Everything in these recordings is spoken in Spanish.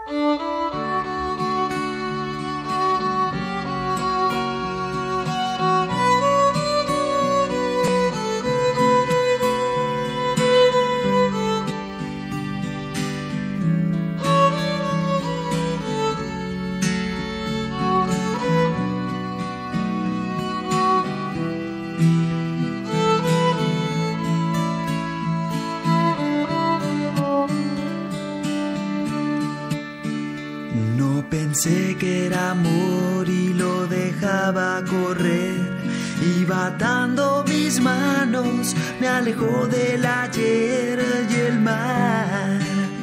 Pensé que era amor y lo dejaba correr. Iba atando mis manos, me alejó del ayer y el mar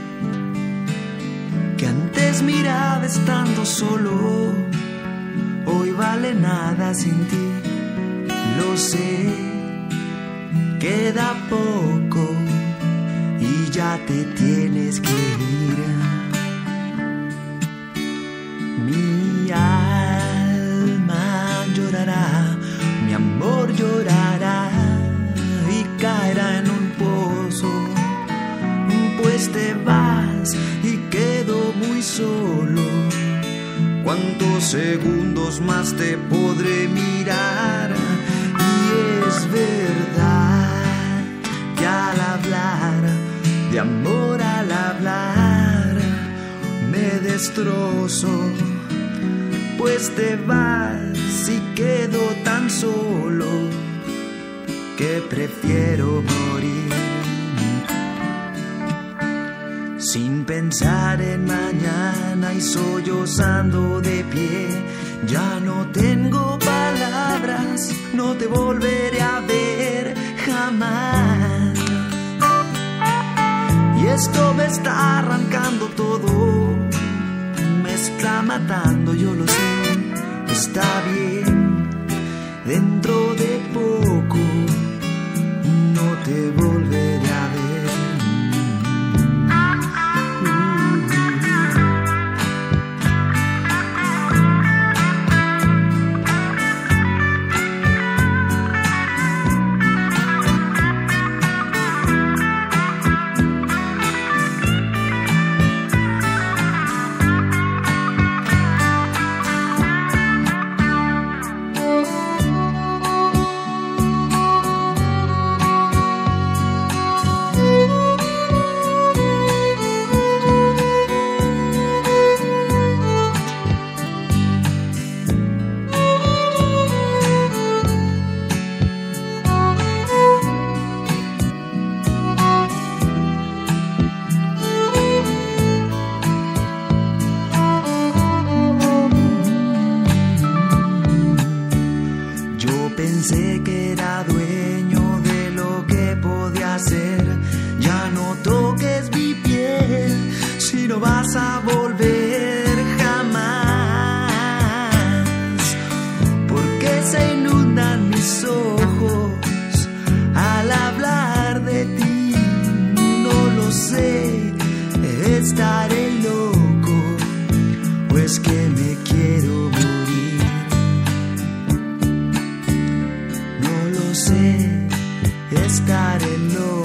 que antes miraba estando solo, hoy vale nada sin ti. Lo sé, queda poco y ya te tienes que ir. Mi alma llorará, mi amor llorará y caerá en un pozo, pues te vas y quedo muy solo. ¿Cuántos segundos más te podré mirar? Y es verdad que al hablar de amor, al hablar me destrozo, pues te vas y quedo tan solo que prefiero morir. Sin pensar en mañana y sollozando de pie, ya no tengo palabras, no te volveré a ver jamás. Y esto me está arrancando todo, me está matando, yo lo sé. Está bien, dentro de poco no te volveré a ver. Pensé que era dueño de lo que podía hacer. Ya no toques mi piel si no vas a volver jamás, porque se inundan mis ojos al hablar de ti. No lo sé, estaré loco, pues que me quiero morir. Sé, estaré loco.